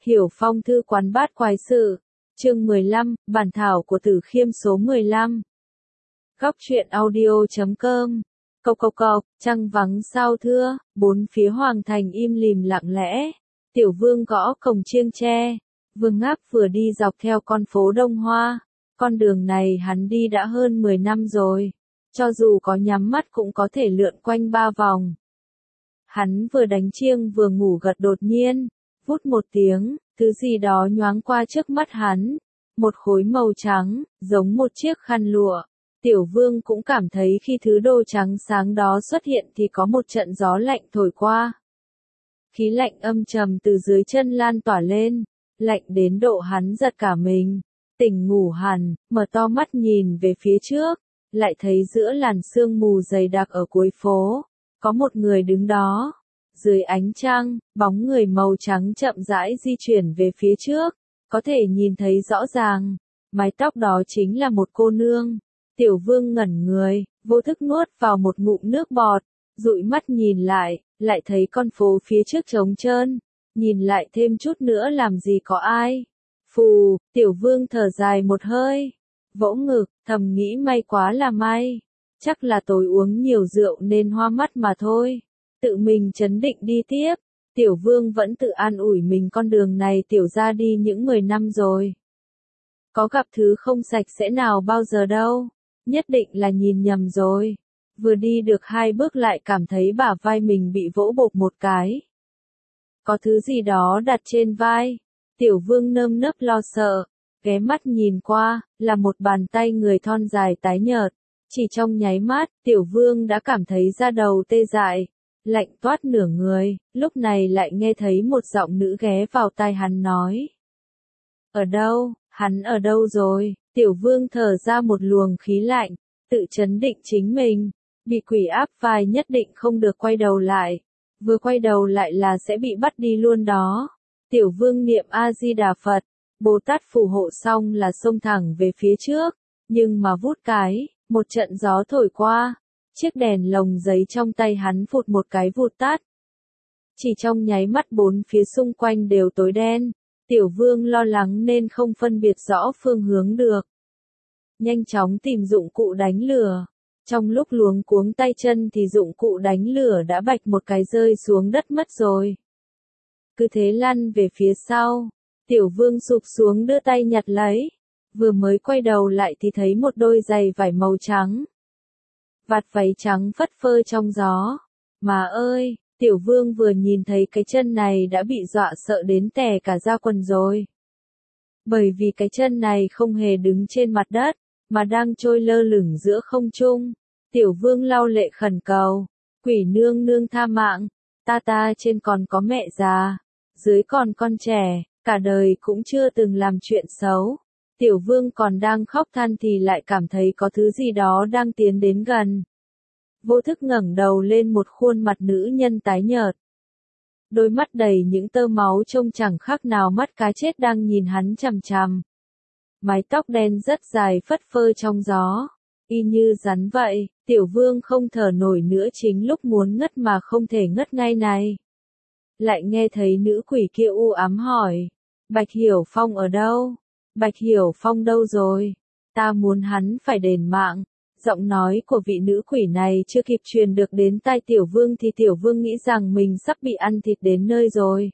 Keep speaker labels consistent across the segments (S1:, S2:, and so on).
S1: Hiểu Phong thư quán bát quái sự. Chương 15, bản thảo của Tử Khiêm số 15. Góc truyện audio.com. Cộc, trăng vắng sao thưa, bốn phía hoàng thành im lìm lặng lẽ. Tiểu Vương gõ cổng chiêng tre. Vương Ngáp vừa đi dọc theo con phố Đông Hoa. Con đường này hắn đi đã hơn 10 năm rồi. Cho dù có nhắm mắt cũng có thể lượn quanh 3 vòng. Hắn vừa đánh chiêng vừa ngủ gật đột nhiên. Vút một tiếng, thứ gì đó nhoáng qua trước mắt hắn. Một khối màu trắng, giống một chiếc khăn lụa. Tiểu Vương cũng cảm thấy khi thứ đồ trắng sáng đó xuất hiện thì có một trận gió lạnh thổi qua. Khí lạnh âm trầm từ dưới chân lan tỏa lên, lạnh đến độ hắn giật cả mình. Tỉnh ngủ hẳn, mở to mắt nhìn về phía trước, lại thấy giữa làn sương mù dày đặc ở cuối phố, có một người đứng đó. Dưới ánh trăng, bóng người màu trắng chậm rãi di chuyển về phía trước, có thể nhìn thấy rõ ràng, mái tóc đó chính là một cô nương. Tiểu Vương ngẩn người, vô thức nuốt vào một ngụm nước bọt, dụi mắt nhìn lại thấy con phố phía trước trống trơn, nhìn lại thêm chút nữa làm gì có ai. Phù, Tiểu Vương thở dài một hơi, vỗ ngực, thầm nghĩ may quá là may, chắc là tối uống nhiều rượu nên hoa mắt mà thôi. Tự mình trấn định đi tiếp, Tiểu Vương vẫn tự an ủi mình con đường này Tiểu ra đi những 10 năm rồi. Có gặp thứ không sạch sẽ nào bao giờ đâu, nhất định là nhìn nhầm rồi. Vừa đi được 2 bước lại cảm thấy bả vai mình bị vỗ bộp một cái. Có thứ gì đó đặt trên vai, Tiểu Vương nơm nớp lo sợ, ghé mắt nhìn qua, là một bàn tay người thon dài tái nhợt. Chỉ trong nháy mắt, Tiểu Vương đã cảm thấy da đầu tê dại, lạnh toát nửa người, lúc này lại nghe thấy một giọng nữ ghé vào tai hắn nói. Ở đâu, hắn ở đâu rồi? Tiểu Vương thở ra một luồng khí lạnh, tự trấn định chính mình, bị quỷ áp vai nhất định không được quay đầu lại, vừa quay đầu lại là sẽ bị bắt đi luôn đó. Tiểu Vương niệm A-di-đà Phật, Bồ Tát phù hộ xong là xông thẳng về phía trước, nhưng mà vút cái, một trận gió thổi qua. Chiếc đèn lồng giấy trong tay hắn phụt một cái vụt tắt. Chỉ trong nháy mắt bốn phía xung quanh đều tối đen, Tiểu Vương lo lắng nên không phân biệt rõ phương hướng được. Nhanh chóng tìm dụng cụ đánh lửa. Trong lúc luống cuống tay chân thì dụng cụ đánh lửa đã bạch một cái rơi xuống đất mất rồi. Cứ thế lăn về phía sau, Tiểu Vương sụp xuống đưa tay nhặt lấy. Vừa mới quay đầu lại thì thấy một đôi giày vải màu trắng. Vạt váy trắng phất phơ trong gió. Mà ơi, Tiểu Vương vừa nhìn thấy cái chân này đã bị dọa sợ đến tè cả da quần rồi. Bởi vì cái chân này không hề đứng trên mặt đất, mà đang trôi lơ lửng giữa không trung. Tiểu Vương lau lệ khẩn cầu, quỷ nương nương tha mạng, ta trên còn có mẹ già, dưới còn con trẻ, cả đời cũng chưa từng làm chuyện xấu. Tiểu Vương còn đang khóc than thì lại cảm thấy có thứ gì đó đang tiến đến gần. Vô thức ngẩng đầu lên một khuôn mặt nữ nhân tái nhợt. Đôi mắt đầy những tơ máu trông chẳng khác nào mắt cá chết đang nhìn hắn chằm chằm. Mái tóc đen rất dài phất phơ trong gió, y như rắn vậy. Tiểu Vương không thở nổi nữa chính lúc muốn ngất mà không thể ngất ngay này. Lại nghe thấy nữ quỷ kia u ám hỏi, Bạch Hiểu Phong ở đâu? Bạch Hiểu Phong đâu rồi? Ta muốn hắn phải đền mạng. Giọng nói của vị nữ quỷ này chưa kịp truyền được đến tai Tiểu Vương thì Tiểu Vương nghĩ rằng mình sắp bị ăn thịt đến nơi rồi.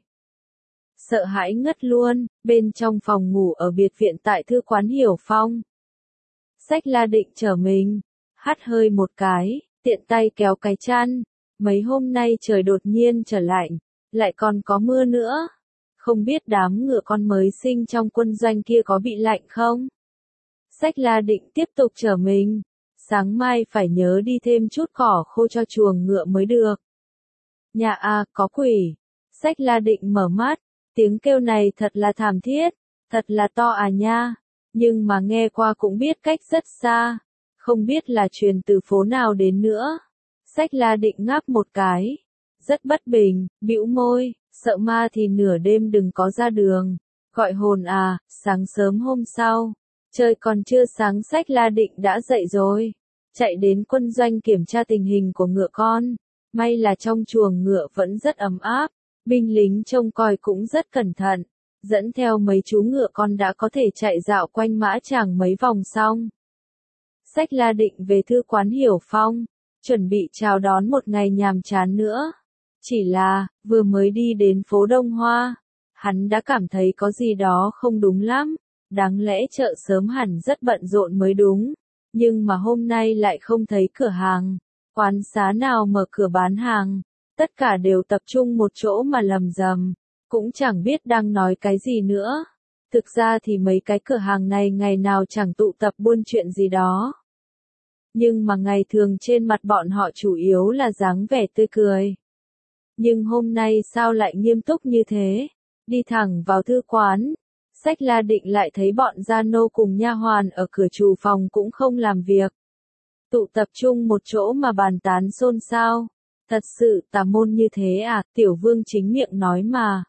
S1: Sợ hãi ngất luôn, bên trong phòng ngủ ở biệt viện tại thư quán Hiểu Phong. Sách La định trở mình, hắt hơi một cái, tiện tay kéo cái chăn. Mấy hôm nay trời đột nhiên trở lạnh, lại còn có mưa nữa. Không biết đám ngựa con mới sinh trong quân doanh kia có bị lạnh không? Sách La định tiếp tục trở mình. Sáng mai phải nhớ đi thêm chút cỏ khô cho chuồng ngựa mới được. Nhà a, có quỷ. Sách La định mở mắt, tiếng kêu này thật là thảm thiết, thật là to à nha, nhưng mà nghe qua cũng biết cách rất xa, không biết là truyền từ phố nào đến nữa. Sách La định ngáp một cái, rất bất bình, bĩu môi, sợ ma thì nửa đêm đừng có ra đường, gọi hồn à. Sáng sớm hôm sau, trời còn chưa sáng Sách La định đã dậy rồi. Chạy đến quân doanh kiểm tra tình hình của ngựa con, may là trong chuồng ngựa vẫn rất ấm áp, binh lính trông coi cũng rất cẩn thận. dẫn theo mấy chú ngựa con đã có thể chạy dạo quanh Mã Tràng mấy vòng xong. Xách La Định về thư quán Hiểu Phong, chuẩn bị chào đón một ngày nhàm chán nữa. Chỉ là, vừa mới đi đến phố Đông Hoa, hắn đã cảm thấy có gì đó không đúng lắm, đáng lẽ chợ sớm hẳn rất bận rộn mới đúng, nhưng mà hôm nay lại không thấy cửa hàng, quán xá nào mở cửa bán hàng, tất cả đều tập trung một chỗ mà lầm rầm, cũng chẳng biết đang nói cái gì nữa. Thực ra thì mấy cái cửa hàng này ngày nào chẳng tụ tập buôn chuyện gì đó. Nhưng mà ngày thường trên mặt bọn họ chủ yếu là dáng vẻ tươi cười. Nhưng hôm nay sao lại nghiêm túc như thế? Đi thẳng vào thư quán, Xách La Định lại thấy bọn gia nô cùng nha hoàn ở cửa trù phòng cũng không làm việc. Tụ tập trung một chỗ mà bàn tán xôn xao. Thật sự tà môn như thế à, Tiểu Vương chính miệng nói mà.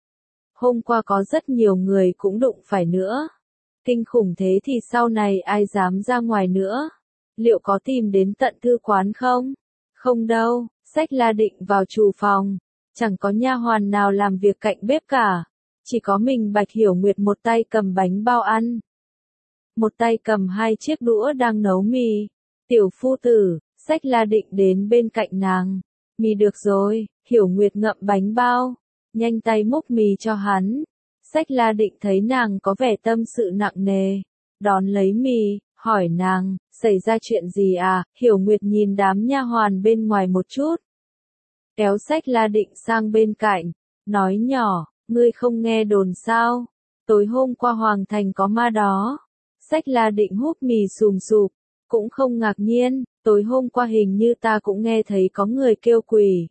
S1: Hôm qua có rất nhiều người cũng đụng phải nữa. Kinh khủng thế thì sau này ai dám ra ngoài nữa? Liệu có tìm đến tận thư quán không? Không đâu, Xách La Định vào trù phòng, chẳng có nha hoàn nào làm việc cạnh bếp cả. Chỉ có mình Bạch Hiểu Nguyệt một tay cầm bánh bao ăn. Một tay cầm 2 chiếc đũa đang nấu mì. Tiểu phu tử, Xách La Định đến bên cạnh nàng. Mì được rồi, Hiểu Nguyệt ngậm bánh bao. Nhanh tay múc mì cho hắn. Xách La Định thấy nàng có vẻ tâm sự nặng nề. Đón lấy mì, hỏi nàng, xảy ra chuyện gì à? Hiểu Nguyệt nhìn đám nha hoàn bên ngoài một chút. Kéo Xách La Định sang bên cạnh, nói nhỏ, ngươi không nghe đồn sao? Tối hôm qua Hoàng Thành có ma đó. Xách La Định húp mì sùm sụp, cũng không ngạc nhiên, tối hôm qua hình như ta cũng nghe thấy có người kêu quỷ.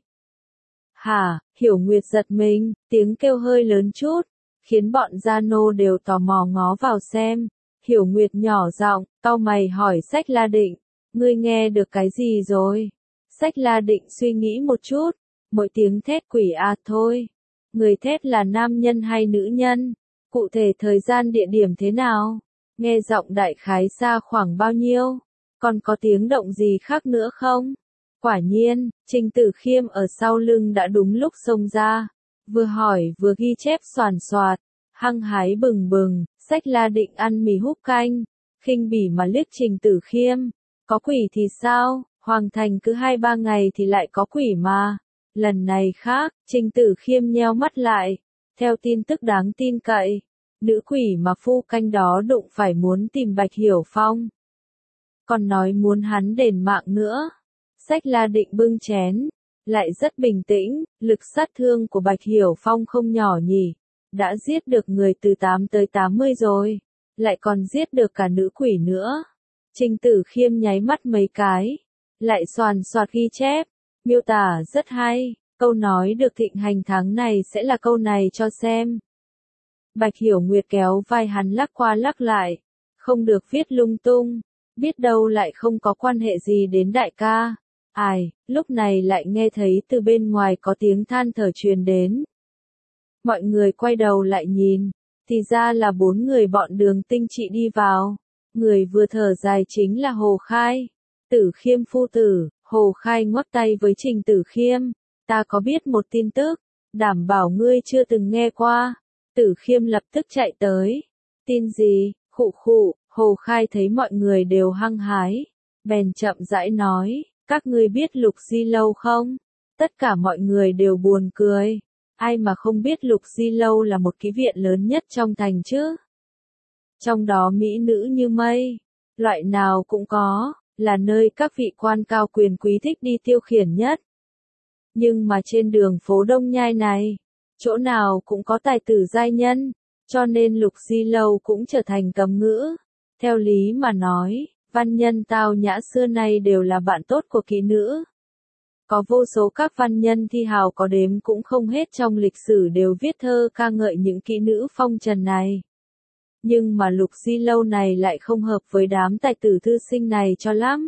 S1: Hả? Hiểu Nguyệt giật mình, tiếng kêu hơi lớn chút, khiến bọn gia nô đều tò mò ngó vào xem. Hiểu Nguyệt nhỏ giọng, cau mày hỏi Xách La Định, ngươi nghe được cái gì rồi? Xách La Định suy nghĩ một chút, mỗi tiếng thét quỷ à thôi. Người thét là nam nhân hay nữ nhân? Cụ thể thời gian địa điểm thế nào? Nghe giọng đại khái xa khoảng bao nhiêu? Còn có tiếng động gì khác nữa không? Quả nhiên, Trình Tử Khiêm ở sau lưng đã đúng lúc xông ra. Vừa hỏi vừa ghi chép xoàn xoạt, hăng hái bừng bừng. Xách La Định ăn mì húp canh, khinh bỉ mà liếc Trình Tử Khiêm. Có quỷ thì sao? Hoàng Thành cứ 2-3 ngày thì lại có quỷ mà. Lần này khác, Trình Tử Khiêm nheo mắt lại. Theo tin tức đáng tin cậy, nữ quỷ mà phu canh đó đụng phải muốn tìm Bạch Hiểu Phong. Còn nói muốn hắn đền mạng nữa. Xách La Định bưng chén, lại rất bình tĩnh, lực sát thương của Bạch Hiểu Phong không nhỏ nhỉ. Đã giết được người từ 8 tới 80 rồi, lại còn giết được cả nữ quỷ nữa. Trình Tử Khiêm nháy mắt mấy cái, lại xoàn xoạt ghi chép, miêu tả rất hay, câu nói được thịnh hành tháng này sẽ là câu này cho xem. Bạch Hiểu Nguyệt kéo vai hắn lắc qua lắc lại, không được viết lung tung, biết đâu lại không có quan hệ gì đến đại ca. Ai, lúc này lại nghe thấy từ bên ngoài có tiếng than thở truyền đến. Mọi người quay đầu lại nhìn, thì ra là 4 người bọn Đường Tinh Trị đi vào. Người vừa thở dài chính là Hồ Khai. Tử Khiêm phu tử, Hồ Khai ngoắc tay với Trình Tử Khiêm. Ta có biết một tin tức, đảm bảo ngươi chưa từng nghe qua. Tử Khiêm lập tức chạy tới. Tin gì? Khụ khụ, Hồ Khai thấy mọi người đều hăng hái. Bèn chậm rãi nói, các ngươi biết Lục Di Lâu không? Tất cả mọi người đều buồn cười. Ai mà không biết Lục Di Lâu là một cái viện lớn nhất trong thành chứ? Trong đó mỹ nữ như mây, loại nào cũng có, là nơi các vị quan cao quyền quý thích đi tiêu khiển nhất. Nhưng mà trên đường phố Đông Nhai này, chỗ nào cũng có tài tử giai nhân, cho nên Lục Di Lâu cũng trở thành cấm ngữ. Theo lý mà nói, văn nhân tao nhã xưa nay đều là bạn tốt của kỹ nữ. Có vô số các văn nhân thi hào có đếm cũng không hết trong lịch sử đều viết thơ ca ngợi những kỹ nữ phong trần này. Nhưng mà Lục Di Lâu này lại không hợp với đám tài tử thư sinh này cho lắm.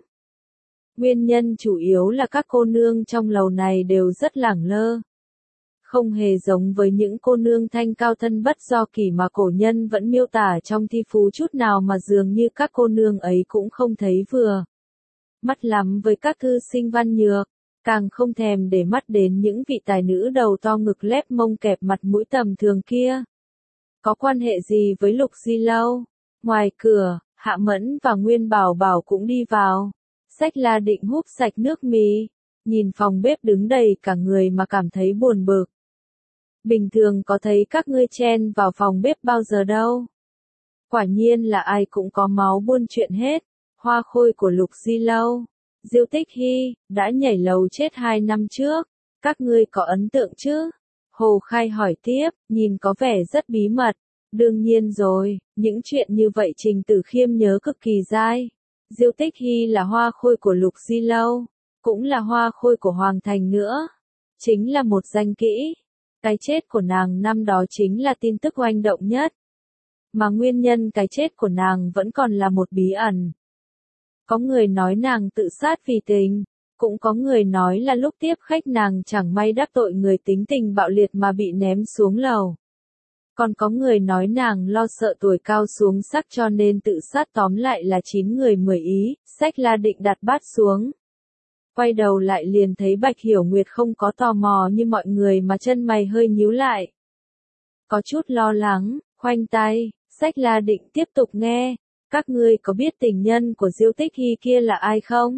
S1: Nguyên nhân chủ yếu là các cô nương trong lầu này đều rất lẳng lơ. Không hề giống với những cô nương thanh cao thân bất do kỷ mà cổ nhân vẫn miêu tả trong thi phú chút nào, mà dường như các cô nương ấy cũng không thấy vừa mắt lắm với các thư sinh văn nhược. Càng không thèm để mắt đến những vị tài nữ đầu to ngực lép mông kẹp mặt mũi tầm thường kia. Có quan hệ gì với Lục Di Lâu? Ngoài cửa, Hạ Mẫn và Nguyên Bảo Bảo cũng đi vào. Sách La Định húp sạch nước mì, nhìn phòng bếp đứng đầy cả người mà cảm thấy buồn bực. Bình thường có thấy các ngươi chen vào phòng bếp bao giờ đâu. Quả nhiên là ai cũng có máu buôn chuyện hết. Hoa khôi của Lục Di Lâu, Diêu Tích Hy, đã nhảy lầu chết 2 năm trước. Các ngươi có ấn tượng chứ? Hồ Khai hỏi tiếp, nhìn có vẻ rất bí mật. Đương nhiên rồi, những chuyện như vậy Trình Tử Khiêm nhớ cực kỳ dai. Diêu Tích Hy là hoa khôi của Lục Di Lâu, cũng là hoa khôi của Hoàng Thành nữa. Chính là một danh kỹ. Cái chết của nàng năm đó chính là tin tức oanh động nhất. Mà nguyên nhân cái chết của nàng vẫn còn là một bí ẩn. Có người nói nàng tự sát vì tình, cũng có người nói là lúc tiếp khách nàng chẳng may đắc tội người tính tình bạo liệt mà bị ném xuống lầu. Còn có người nói nàng lo sợ tuổi cao xuống sắc cho nên tự sát, tóm lại là 9 người 10 ý. Sách La Định đặt bát xuống. Quay đầu lại liền thấy Bạch Hiểu Nguyệt không có tò mò như mọi người mà chân mày hơi nhíu lại. Có chút lo lắng, khoanh tay, Sách La Định tiếp tục nghe. Các ngươi có biết tình nhân của Diêu Tích Hy kia là ai không?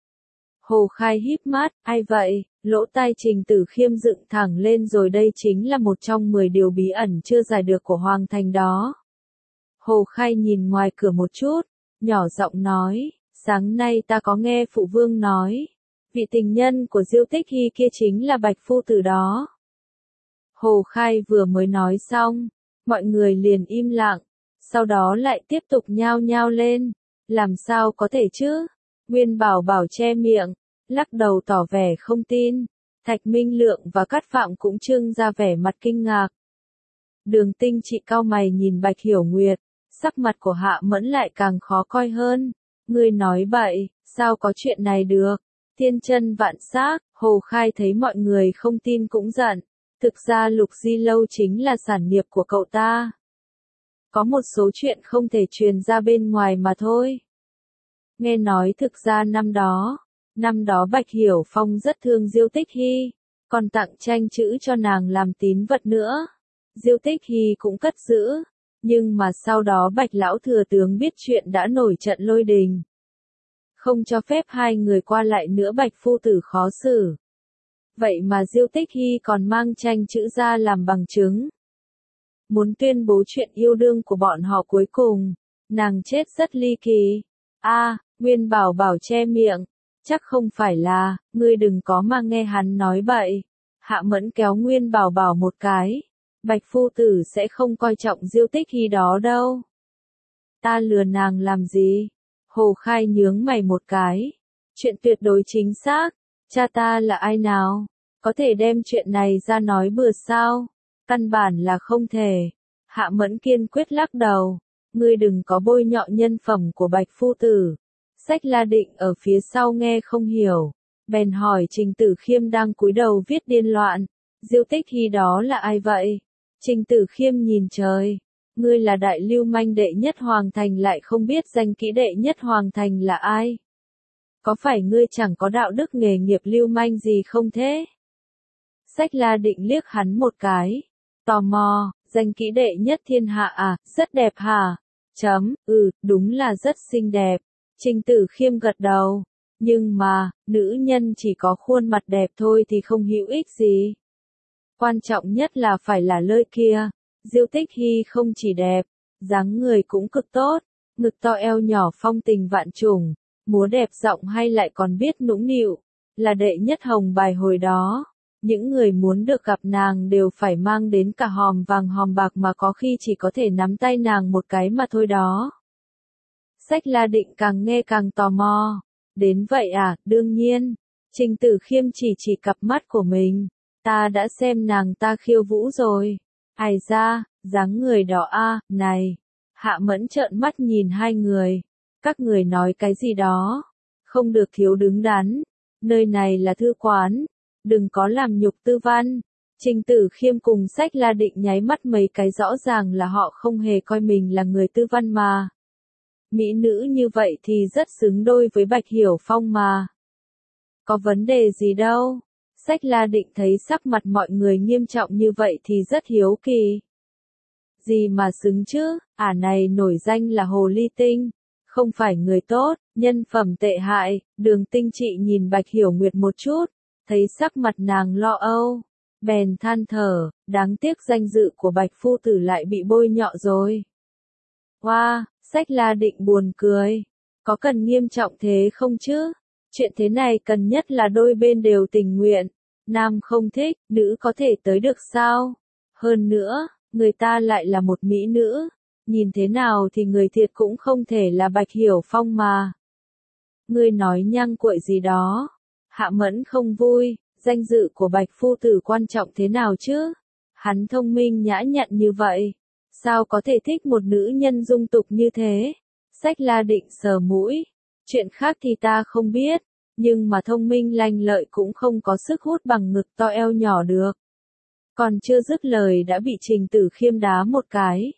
S1: Hồ Khai híp mắt, ai vậy? Lỗ tai Trình Tử Khiêm dựng thẳng lên rồi, đây chính là một trong 10 điều bí ẩn chưa giải được của Hoàng Thành đó. Hồ Khai nhìn ngoài cửa một chút, nhỏ giọng nói, sáng nay ta có nghe phụ vương nói, vị tình nhân của Diêu Tích Hy kia chính là Bạch phu tử đó. Hồ Khai vừa mới nói xong, mọi người liền im lặng, sau đó lại tiếp tục nhao nhao lên, làm sao có thể chứ? Nguyên Bảo Bảo che miệng, lắc đầu tỏ vẻ không tin. Thạch Minh Lượng và Cát Phạm cũng trưng ra vẻ mặt kinh ngạc. Đường Tinh Trị cau mày nhìn Bạch Hiểu Nguyệt, sắc mặt của Hạ Mẫn lại càng khó coi hơn. Ngươi nói bậy, sao có chuyện này được? Thiên chân vạn xác. Hồ Khai thấy mọi người không tin cũng giận. Thực ra Lục Di Lâu chính là sản nghiệp của cậu ta. Có một số chuyện không thể truyền ra bên ngoài mà thôi. Nghe nói thực ra năm đó Bạch Hiểu Phong rất thương Diêu Tích Hy, còn tặng tranh chữ cho nàng làm tín vật nữa. Diêu Tích Hy cũng cất giữ, nhưng mà sau đó Bạch Lão Thừa Tướng biết chuyện đã nổi trận lôi đình. Không cho phép hai người qua lại nữa, Bạch phu tử khó xử. Vậy mà Diêu Tích Hy còn mang tranh chữ ra làm bằng chứng. Muốn tuyên bố chuyện yêu đương của bọn họ, cuối cùng, nàng chết rất ly kỳ. Nguyên Bảo Bảo che miệng. Chắc không phải là, ngươi đừng có mà nghe hắn nói bậy. Hạ Mẫn kéo Nguyên Bảo Bảo một cái. Bạch phu tử sẽ không coi trọng Diêu Tích Hy đó đâu. Ta lừa nàng làm gì? Hồ Khai nhướng mày một cái. Chuyện tuyệt đối chính xác. Cha ta là ai nào? Có thể đem chuyện này ra nói bừa sao? Căn bản là không thể. Hạ Mẫn kiên quyết lắc đầu. Ngươi đừng có bôi nhọ nhân phẩm của Bạch phu tử. Sách La Định ở phía sau nghe không hiểu, bèn hỏi Trình Tử Khiêm đang cúi đầu viết điên loạn, Diêu Tích Hy đó là ai vậy? Trình Tử Khiêm nhìn trời, ngươi là đại lưu manh đệ nhất Hoàng Thành lại không biết danh kỹ đệ nhất Hoàng Thành là ai? Có phải ngươi chẳng có đạo đức nghề nghiệp lưu manh gì không thế? Sách La Định liếc hắn một cái, tò mò, danh kỹ đệ nhất thiên hạ à, rất đẹp hả? Đúng là rất xinh đẹp. Trình Tử Khiêm gật đầu, nhưng mà, nữ nhân chỉ có khuôn mặt đẹp thôi thì không hữu ích gì. Quan trọng nhất là phải là lời kia. Diêu Tích Hy không chỉ đẹp, dáng người cũng cực tốt, ngực to eo nhỏ phong tình vạn trùng, múa đẹp giọng hay lại còn biết nũng nịu, là đệ nhất hồng bài hồi đó. Những người muốn được gặp nàng đều phải mang đến cả hòm vàng hòm bạc mà có khi chỉ có thể nắm tay nàng một cái mà thôi đó. Sách La Định càng nghe càng tò mò. Đến vậy à, đương nhiên. Trình Tử Khiêm chỉ cặp mắt của mình. Ta đã xem nàng ta khiêu vũ rồi. Ai ra, dáng người đó này. Hạ Mẫn trợn mắt nhìn hai người. Các người nói cái gì đó? Không được thiếu đứng đắn. Nơi này là thư quán. Đừng có làm nhục tư văn. Trình Tử Khiêm cùng Sách La Định nháy mắt mấy cái, rõ ràng là họ không hề coi mình là người tư văn mà. Mỹ nữ như vậy thì rất xứng đôi với Bạch Hiểu Phong mà. Có vấn đề gì đâu. Sách La Định thấy sắc mặt mọi người nghiêm trọng như vậy thì rất hiếu kỳ. Gì mà xứng chứ, ả này nổi danh là hồ ly tinh, không phải người tốt, nhân phẩm tệ hại. Đường Tinh Trị nhìn Bạch Hiểu Nguyệt một chút, thấy sắc mặt nàng lo âu, bèn than thở, đáng tiếc danh dự của Bạch phu tử lại bị bôi nhọ rồi. Hoa, Sách La Định buồn cười, có cần nghiêm trọng thế không chứ? Chuyện thế này cần nhất là đôi bên đều tình nguyện, nam không thích, nữ có thể tới được sao? Hơn nữa, người ta lại là một mỹ nữ, nhìn thế nào thì người thiệt cũng không thể là Bạch Hiểu Phong mà. Ngươi nói nhăng cuội gì đó? Hạ Mẫn không vui, danh dự của Bạch phu tử quan trọng thế nào chứ? Hắn thông minh nhã nhặn như vậy, sao có thể thích một nữ nhân dung tục như thế? Sách La Định sờ mũi, chuyện khác thì ta không biết, nhưng mà thông minh lanh lợi cũng không có sức hút bằng ngực to eo nhỏ được. Còn chưa dứt lời đã bị Trình Tử Khiêm đá một cái.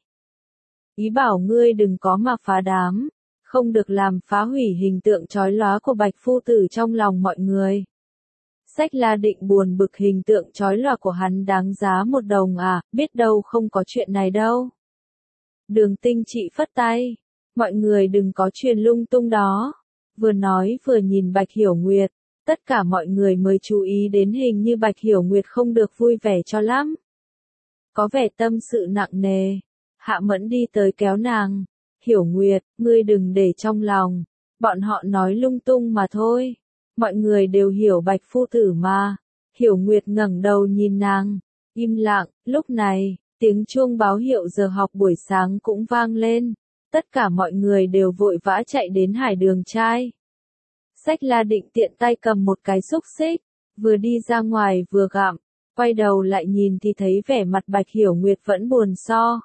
S1: Ý bảo ngươi đừng có mà phá đám, không được làm phá hủy hình tượng chói lóa của Bạch phu tử trong lòng mọi người. Sách La Định buồn bực, hình tượng chói lòa của hắn đáng giá 1 đồng à, biết đâu không có chuyện này đâu. Đường Tinh Trị phất tay, mọi người đừng có truyền lung tung đó. Vừa nói vừa nhìn Bạch Hiểu Nguyệt, tất cả mọi người mới chú ý đến hình như Bạch Hiểu Nguyệt không được vui vẻ cho lắm. Có vẻ tâm sự nặng nề, Hạ Mẫn đi tới kéo nàng, Hiểu Nguyệt, ngươi đừng để trong lòng, bọn họ nói lung tung mà thôi. Mọi người đều hiểu Bạch phu tử mà. Hiểu Nguyệt ngẩng đầu nhìn nàng, im lặng. Lúc này, tiếng chuông báo hiệu giờ học buổi sáng cũng vang lên. Tất cả mọi người đều vội vã chạy đến Hải Đường trai. Sách La Định tiện tay cầm một cái xúc xích, vừa đi ra ngoài vừa gặm, quay đầu lại nhìn thì thấy vẻ mặt Bạch Hiểu Nguyệt vẫn buồn so.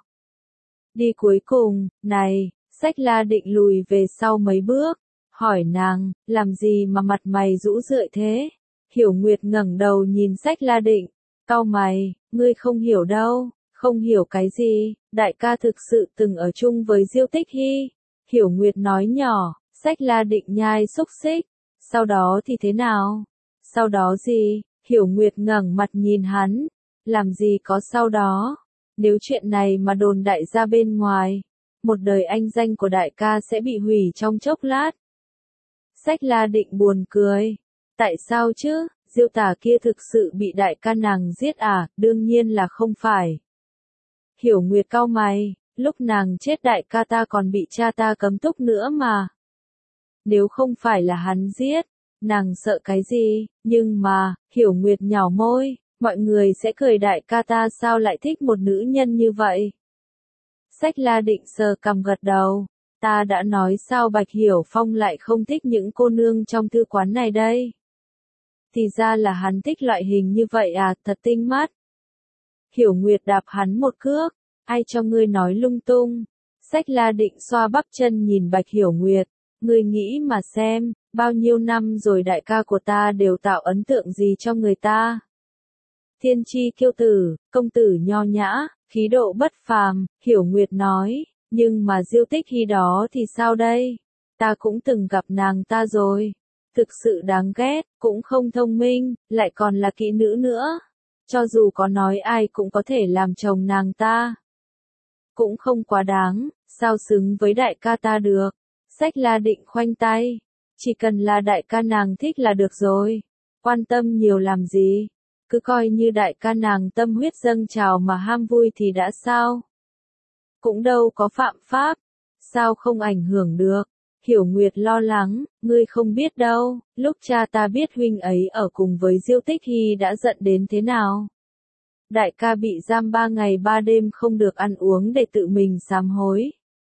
S1: Đi cuối cùng, này, Sách La Định lùi về sau mấy bước, hỏi nàng, làm gì mà mặt mày rũ rượi thế? Hiểu Nguyệt ngẩng đầu nhìn Sách La Định, cau mày, ngươi không hiểu đâu. Không hiểu cái gì, đại ca thực sự từng ở chung với Diêu Tích Hy. Hiểu Nguyệt nói nhỏ, Sách La Định nhai xúc xích. Sau đó thì thế nào? Sau đó gì? Hiểu Nguyệt ngẩng mặt nhìn hắn. Làm gì có sau đó? Nếu chuyện này mà đồn đại ra bên ngoài, một đời anh danh của đại ca sẽ bị hủy trong chốc lát. Sách La Định buồn cười. Tại sao chứ? Diêu Tả kia thực sự bị đại ca nàng giết à? Đương nhiên là không phải. Hiểu Nguyệt cau mày, lúc nàng chết đại ca ta còn bị cha ta cấm túc nữa mà. Nếu không phải là hắn giết, nàng sợ cái gì? Nhưng mà, Hiểu Nguyệt nhảo môi, mọi người sẽ cười đại ca ta sao lại thích một nữ nhân như vậy? Sách La Định sờ cằm gật đầu, ta đã nói sao Bạch Hiểu Phong lại không thích những cô nương trong thư quán này đây? Thì ra là hắn thích loại hình như vậy à, thật tinh mắt. Hiểu Nguyệt đạp hắn một cước, ai cho ngươi nói lung tung. Sách La Định xoa bắp chân nhìn Bạch Hiểu Nguyệt, ngươi nghĩ mà xem, bao nhiêu năm rồi đại ca của ta đều tạo ấn tượng gì cho người ta. Thiên chi kiêu tử, công tử nho nhã, khí độ bất phàm, Hiểu Nguyệt nói, nhưng mà Diêu Tích Hy đó thì sao đây? Ta cũng từng gặp nàng ta rồi. Thực sự đáng ghét, cũng không thông minh, lại còn là kỹ nữ nữa. Cho dù có nói ai cũng có thể làm chồng nàng ta. Cũng không quá đáng, sao xứng với đại ca ta được. Sách La Định khoanh tay. Chỉ cần là đại ca nàng thích là được rồi. Quan tâm nhiều làm gì. Cứ coi như đại ca nàng tâm huyết dâng trào mà ham vui thì đã sao. Cũng đâu có phạm pháp. Sao không ảnh hưởng được. Hiểu Nguyệt lo lắng, ngươi không biết đâu, lúc cha ta biết huynh ấy ở cùng với Diêu Tích Hy đã giận đến thế nào. Đại ca bị giam 3 ngày 3 đêm không được ăn uống để tự mình sám hối.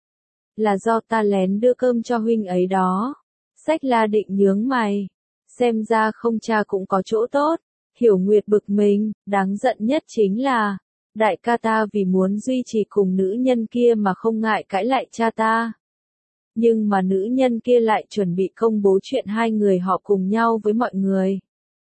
S1: Là do ta lén đưa cơm cho huynh ấy đó. Sách La Định nhướng mày. Xem ra không cha cũng có chỗ tốt. Hiểu Nguyệt bực mình, đáng giận nhất chính là, đại ca ta vì muốn duy trì cùng nữ nhân kia mà không ngại cãi lại cha ta. Nhưng mà nữ nhân kia lại chuẩn bị công bố chuyện hai người họ cùng nhau với mọi người.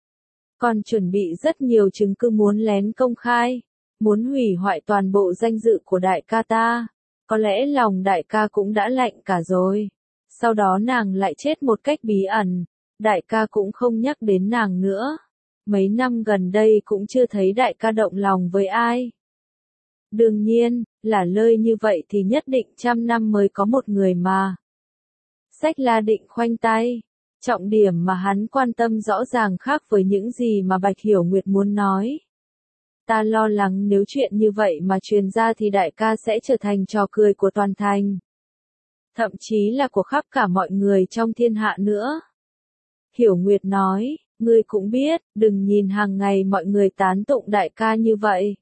S1: Còn chuẩn bị rất nhiều chứng cứ muốn lén công khai, muốn hủy hoại toàn bộ danh dự của đại ca ta. Có lẽ lòng đại ca cũng đã lạnh cả rồi. Sau đó nàng lại chết một cách bí ẩn, đại ca cũng không nhắc đến nàng nữa. Mấy năm gần đây cũng chưa thấy đại ca động lòng với ai. Đương nhiên, là lơi như vậy thì nhất định 100 năm mới có một người mà. Sách La Định khoanh tay. Trọng điểm mà hắn quan tâm rõ ràng khác với những gì mà Bạch Hiểu Nguyệt muốn nói. Ta lo lắng nếu chuyện như vậy mà truyền ra thì đại ca sẽ trở thành trò cười của toàn thành. Thậm chí là của khắp cả mọi người trong thiên hạ nữa. Hiểu Nguyệt nói, ngươi cũng biết, đừng nhìn hàng ngày mọi người tán tụng đại ca như vậy.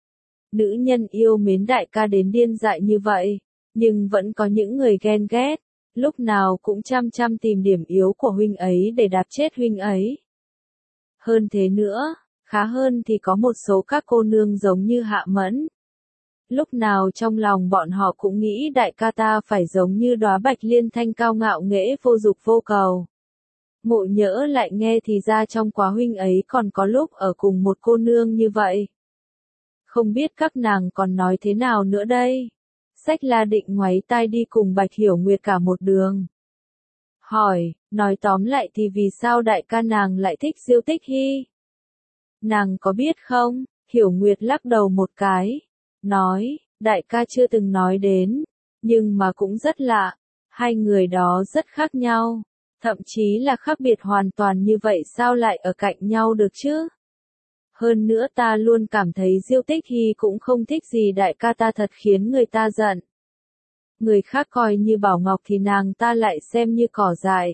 S1: Nữ nhân yêu mến đại ca đến điên dại như vậy, nhưng vẫn có những người ghen ghét, lúc nào cũng chăm chăm tìm điểm yếu của huynh ấy để đạp chết huynh ấy. Hơn thế nữa, khá hơn thì có một số các cô nương giống như Hạ Mẫn. Lúc nào trong lòng bọn họ cũng nghĩ đại ca ta phải giống như đóa bạch liên thanh cao ngạo nghễ vô dục vô cầu. Ngộ nhỡ lại nghe thì ra trong quá huynh ấy còn có lúc ở cùng một cô nương như vậy. Không biết các nàng còn nói thế nào nữa đây? Sách La Định ngoáy tai đi cùng Bạch Hiểu Nguyệt cả một đường. Hỏi, nói tóm lại thì vì sao đại ca nàng lại thích Diêu Tích Hy? Nàng có biết không? Hiểu Nguyệt lắc đầu một cái. Nói, đại ca chưa từng nói đến. Nhưng mà cũng rất lạ. Hai người đó rất khác nhau. Thậm chí là khác biệt hoàn toàn như vậy sao lại ở cạnh nhau được chứ? Hơn nữa ta luôn cảm thấy Diêu Tích Hy cũng không thích gì đại ca ta thật khiến người ta giận. Người khác coi như bảo ngọc thì nàng ta lại xem như cỏ dại.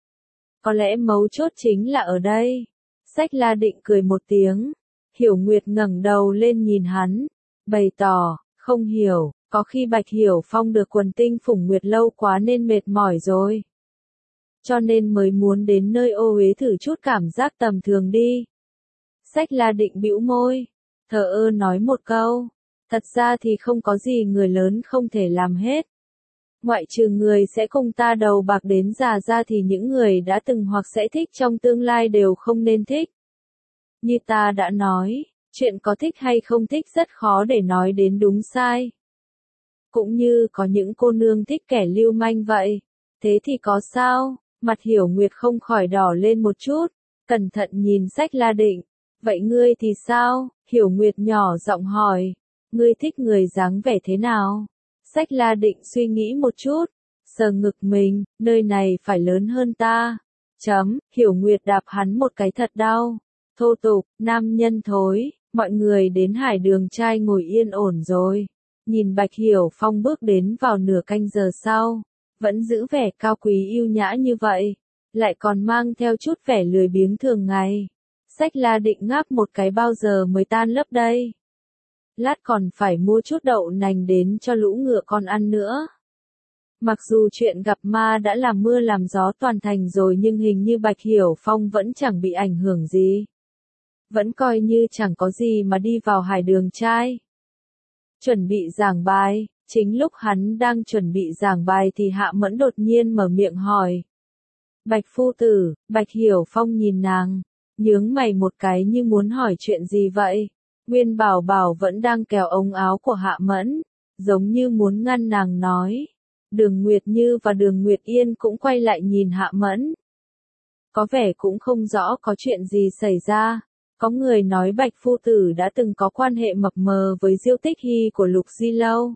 S1: Có lẽ mấu chốt chính là ở đây. Sách La Định cười một tiếng. Hiểu Nguyệt ngẩng đầu lên nhìn hắn. Bày tỏ, không hiểu, có khi Bạch Hiểu Phong được quần tinh phủng nguyệt lâu quá nên mệt mỏi rồi. Cho nên mới muốn đến nơi ô uế thử chút cảm giác tầm thường đi. Sách La Định bĩu môi, thờ ơ nói một câu, thật ra thì không có gì người lớn không thể làm hết. Ngoại trừ người sẽ cùng ta đầu bạc đến già ra thì những người đã từng hoặc sẽ thích trong tương lai đều không nên thích. Như ta đã nói, chuyện có thích hay không thích rất khó để nói đến đúng sai. Cũng như có những cô nương thích kẻ lưu manh vậy. Thế thì có sao? Mặt Hiểu Nguyệt không khỏi đỏ lên một chút, cẩn thận nhìn Sách La Định. Vậy ngươi thì sao? Hiểu Nguyệt nhỏ giọng hỏi. Ngươi thích người dáng vẻ thế nào? Sách La Định suy nghĩ một chút, sờ ngực mình, nơi này phải lớn hơn ta. Hiểu Nguyệt đạp hắn một cái thật đau. Thô tục, nam nhân thối, mọi người đến Hải Đường trai ngồi yên ổn rồi. Nhìn Bạch Hiểu Phong bước đến vào nửa canh giờ sau, vẫn giữ vẻ cao quý yêu nhã như vậy, lại còn mang theo chút vẻ lười biếng thường ngày. Sách La Định ngáp một cái bao giờ mới tan lớp đây. Lát còn phải mua chút đậu nành đến cho lũ ngựa con ăn nữa. Mặc dù chuyện gặp ma đã làm mưa làm gió toàn thành rồi nhưng hình như Bạch Hiểu Phong vẫn chẳng bị ảnh hưởng gì. Vẫn coi như chẳng có gì mà đi vào Hải Đường trai. Chuẩn bị giảng bài, chính lúc hắn đang chuẩn bị giảng bài thì Hạ Mẫn đột nhiên mở miệng hỏi. Bạch phu tử, Bạch Hiểu Phong nhìn nàng, nhướng mày một cái như muốn hỏi chuyện gì vậy. Nguyên Bảo Bảo vẫn đang kéo ống áo của Hạ Mẫn, giống như muốn ngăn nàng nói. Đường Nguyệt Như và Đường Nguyệt Yên cũng quay lại nhìn Hạ Mẫn. Có vẻ cũng không rõ có chuyện gì xảy ra. Có người nói Bạch phu tử đã từng có quan hệ mập mờ với Diêu Tích Hy của Lục Di Lâu.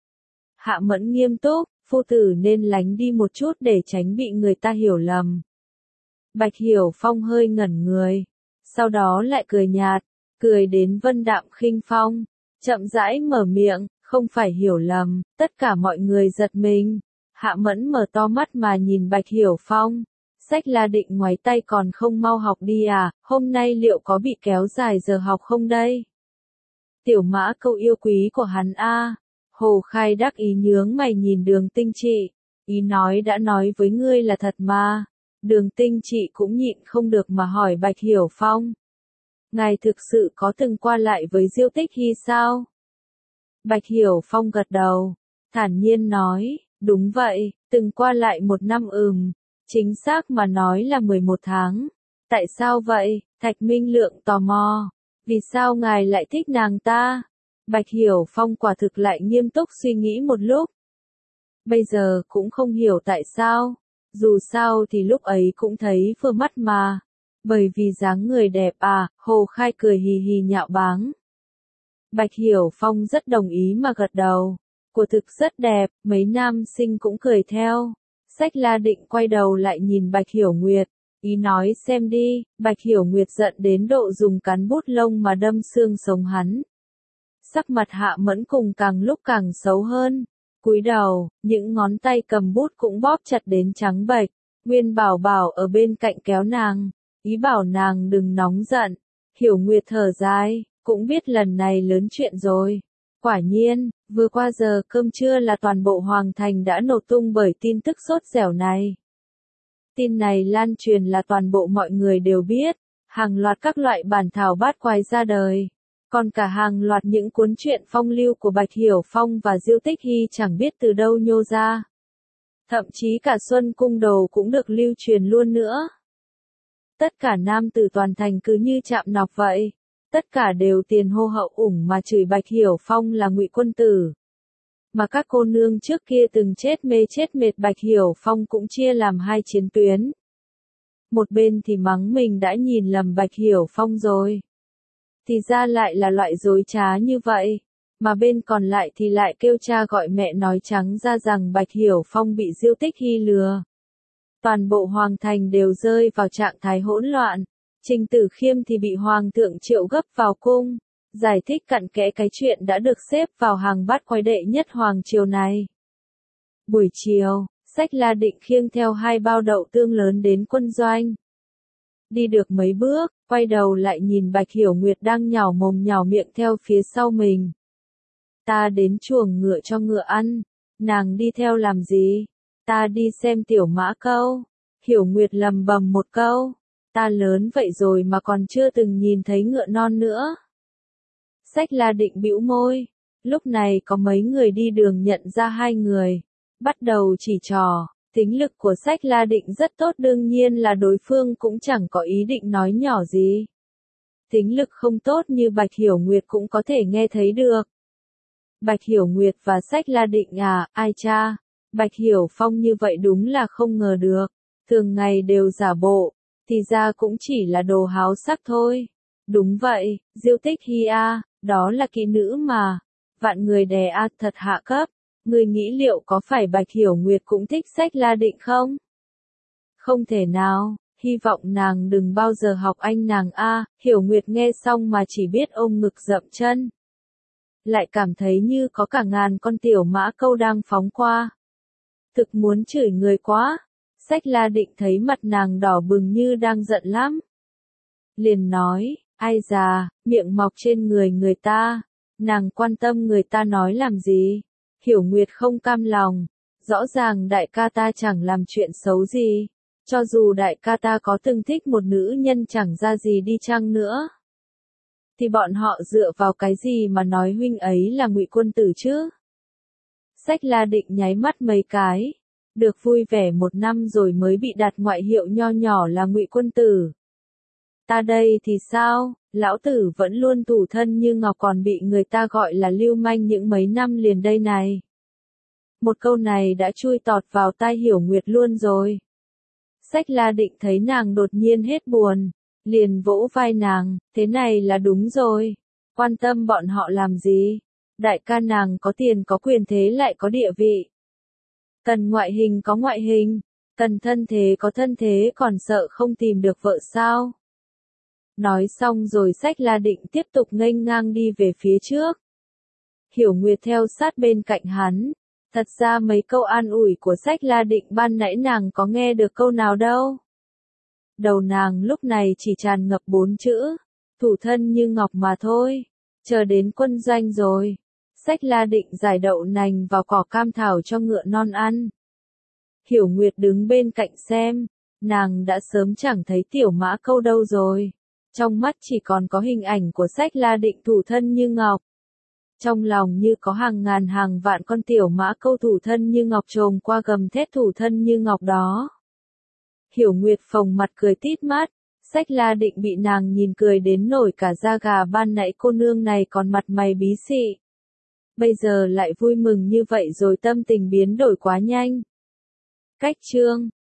S1: Hạ Mẫn nghiêm túc, phu tử nên lánh đi một chút để tránh bị người ta hiểu lầm. Bạch Hiểu Phong hơi ngẩn người, sau đó lại cười nhạt, cười đến vân đạm khinh phong, chậm rãi mở miệng, không phải hiểu lầm, tất cả mọi người giật mình. Hạ Mẫn mở to mắt mà nhìn Bạch Hiểu Phong. Sách La Định ngoáy tay còn không mau học đi à, hôm nay liệu có bị kéo dài giờ học không đây? Tiểu Mã Câu yêu quý của hắn a. Hồ Khai đắc ý nhướng mày nhìn Đường Tinh Trị, ý nói đã nói với ngươi là thật mà. Đường Tinh Trị cũng nhịn không được mà hỏi Bạch Hiểu Phong. Ngài thực sự có từng qua lại với Diêu Tích Hy sao? Bạch Hiểu Phong gật đầu, thản nhiên nói, đúng vậy, từng qua lại 1 năm chính xác mà nói là 11 tháng. Tại sao vậy? Thạch Minh Lượng tò mò. Vì sao ngài lại thích nàng ta? Bạch Hiểu Phong quả thực lại nghiêm túc suy nghĩ một lúc. Bây giờ cũng không hiểu tại sao. Dù sao thì lúc ấy cũng thấy vừa mắt mà. Bởi vì dáng người đẹp à, Hồ Khai cười hì hì nhạo báng. Bạch Hiểu Phong rất đồng ý mà gật đầu. Của thực rất đẹp, mấy nam sinh cũng cười theo. Sách La định quay đầu lại nhìn Bạch Hiểu Nguyệt, ý nói xem đi, Bạch Hiểu Nguyệt giận đến độ dùng cán bút lông mà đâm xương sống hắn. Sắc mặt Hạ Mẫn cùng càng lúc càng xấu hơn, cúi đầu, những ngón tay cầm bút cũng bóp chặt đến trắng bệch. Nguyên Bảo Bảo ở bên cạnh kéo nàng, ý bảo nàng đừng nóng giận. Hiểu Nguyệt thở dài, cũng biết lần này lớn chuyện rồi. Quả nhiên, vừa qua giờ cơm trưa là toàn bộ Hoàng Thành đã nổ tung bởi tin tức sốt dẻo này. Tin này lan truyền là toàn bộ mọi người đều biết, hàng loạt các loại bản thảo bát quái ra đời. Còn cả hàng loạt những cuốn truyện phong lưu của Bạch Hiểu Phong và Diêu Tích Hy chẳng biết từ đâu nhô ra. Thậm chí cả Xuân Cung Đồ cũng được lưu truyền luôn nữa. Tất cả nam tử toàn thành cứ như chạm nọc vậy. Tất cả đều tiền hô hậu ủng mà chửi Bạch Hiểu Phong là ngụy quân tử. Mà các cô nương trước kia từng chết mê chết mệt Bạch Hiểu Phong cũng chia làm hai chiến tuyến. Một bên thì mắng mình đã nhìn lầm Bạch Hiểu Phong rồi. Thì ra lại là loại dối trá như vậy. Mà bên còn lại thì lại kêu cha gọi mẹ nói trắng ra rằng Bạch Hiểu Phong bị Diêu Tích Hy lừa. Toàn bộ Hoàng Thành đều rơi vào trạng thái hỗn loạn. Trình Tử Khiêm thì bị Hoàng thượng triệu gấp vào cung, giải thích cặn kẽ cái chuyện đã được xếp vào hàng bát quái đệ nhất Hoàng triều này. Buổi chiều, Sách La định khiêng theo 2 bao đậu tương lớn đến quân doanh. Đi được mấy bước, quay đầu lại nhìn Bạch Hiểu Nguyệt đang nhào mồm nhào miệng theo phía sau mình. Ta đến chuồng ngựa cho ngựa ăn, nàng đi theo làm gì? Ta đi xem tiểu mã câu. Hiểu Nguyệt lầm bầm một câu. Ta lớn vậy rồi mà còn chưa từng nhìn thấy ngựa non nữa. Sách La định bĩu môi. Lúc này có mấy người đi đường nhận ra hai người. Bắt đầu chỉ trò. Tính lực của Sách La định rất tốt, đương nhiên là đối phương cũng chẳng có ý định nói nhỏ gì. Tính lực không tốt như Bạch Hiểu Nguyệt cũng có thể nghe thấy được. Bạch Hiểu Nguyệt và Sách La định à, ai cha. Bạch Hiểu Phong như vậy đúng là không ngờ được. Thường ngày đều giả bộ. Thì ra cũng chỉ là đồ háo sắc thôi. Đúng vậy, Diêu Tích Hy a, đó là kỹ nữ mà. Vạn người đè a, thật hạ cấp. Người nghĩ liệu có phải Bạch Hiểu Nguyệt cũng thích Sách La định không? Không thể nào, hy vọng nàng đừng bao giờ học anh nàng a. Hiểu Nguyệt nghe xong mà chỉ biết ôm ngực dậm chân. Lại cảm thấy như có cả ngàn con tiểu mã câu đang phóng qua. Thực muốn chửi người quá. Sách La định thấy mặt nàng đỏ bừng như đang giận lắm. Liền nói, ai già, miệng mọc trên người người ta, nàng quan tâm người ta nói làm gì. Hiểu Nguyệt không cam lòng, rõ ràng đại ca ta chẳng làm chuyện xấu gì, cho dù đại ca ta có từng thích một nữ nhân chẳng ra gì đi chăng nữa. Thì bọn họ dựa vào cái gì mà nói huynh ấy là ngụy quân tử chứ? Sách La định nháy mắt mấy cái. Được vui vẻ 1 năm rồi mới bị đặt ngoại hiệu nho nhỏ là ngụy quân tử. Ta đây thì sao, lão tử vẫn luôn thủ thân như ngọc còn bị người ta gọi là lưu manh những mấy năm liền đây này. Một câu này đã chui tọt vào tai Hiểu Nguyệt luôn rồi. Sách La định thấy nàng đột nhiên hết buồn, liền vỗ vai nàng, thế này là đúng rồi. Quan tâm bọn họ làm gì? Đại ca nàng có tiền có quyền thế lại có địa vị. Cần ngoại hình có ngoại hình, cần thân thế có thân thế, còn sợ không tìm được vợ sao? Nói xong rồi Sách La định tiếp tục nghênh ngang đi về phía trước. Hiểu Nguyệt theo sát bên cạnh hắn. Thật ra mấy câu an ủi của Sách La định ban nãy nàng có nghe được câu nào đâu. Đầu nàng lúc này chỉ tràn ngập 4 chữ. Thủ thân như ngọc mà thôi. Chờ đến quân doanh rồi. Sách La định giải đậu nành vào cỏ cam thảo cho ngựa non ăn. Hiểu Nguyệt đứng bên cạnh xem. Nàng đã sớm chẳng thấy tiểu mã câu đâu rồi. Trong mắt chỉ còn có hình ảnh của Sách La định thủ thân như ngọc. Trong lòng như có hàng ngàn hàng vạn con tiểu mã câu thủ thân như ngọc trồm qua gầm thét thủ thân như ngọc đó. Hiểu Nguyệt phồng mặt cười tít mắt. Sách La định bị nàng nhìn cười đến nổi cả da gà, ban nãy cô nương này còn mặt mày bí xị. Bây giờ lại vui mừng như vậy rồi tâm tình biến đổi quá nhanh. Cách chương